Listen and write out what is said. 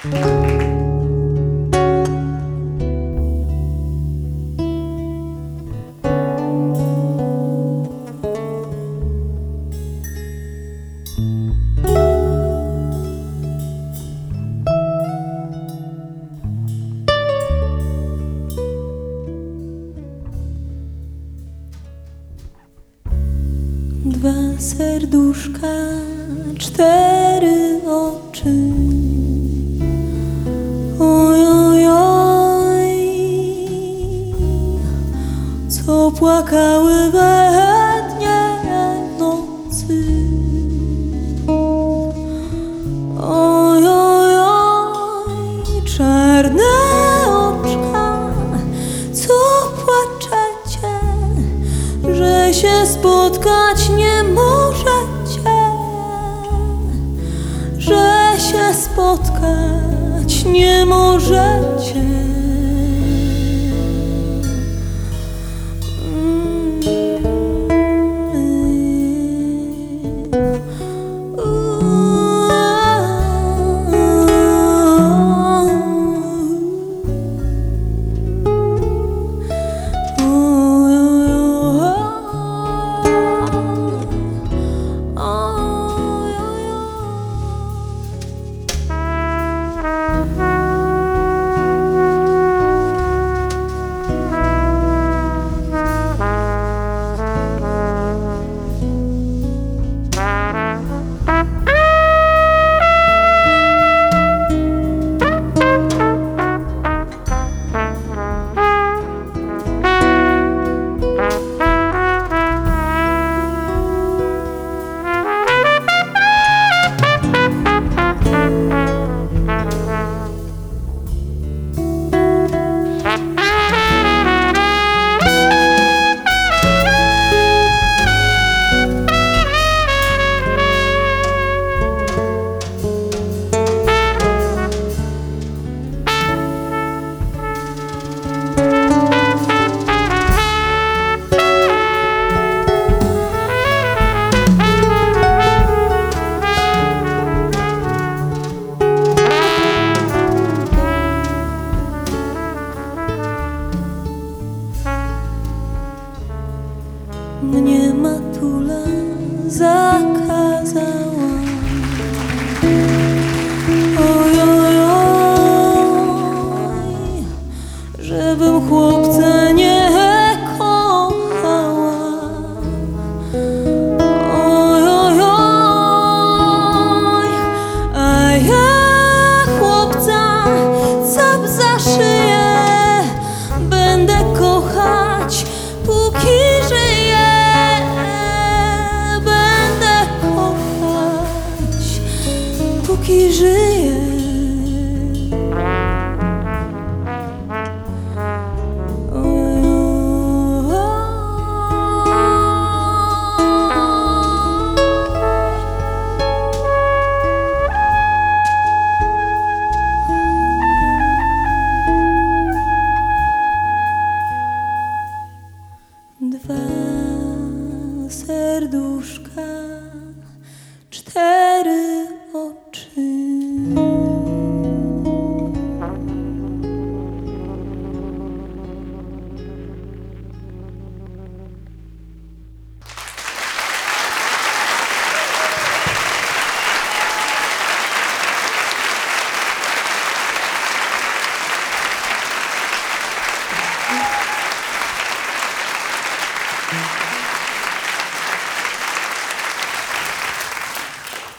Dwa serduszka, cztery oczy. Oj, oj, oj, co płakały we dnie nocy. Oj, oj, oj, czarne oczka, co płaczecie, że się spotkać nie możecie, że się spotkać nie możecie. Mnie matula zakazała, oj, oj, oj, żebym chłopca nie kochała. Oj, oj, oj, a ja chłopca cap za szyję będę kochać, póki żyję. Póki żyję. Dwa serduszka, cztery oczy.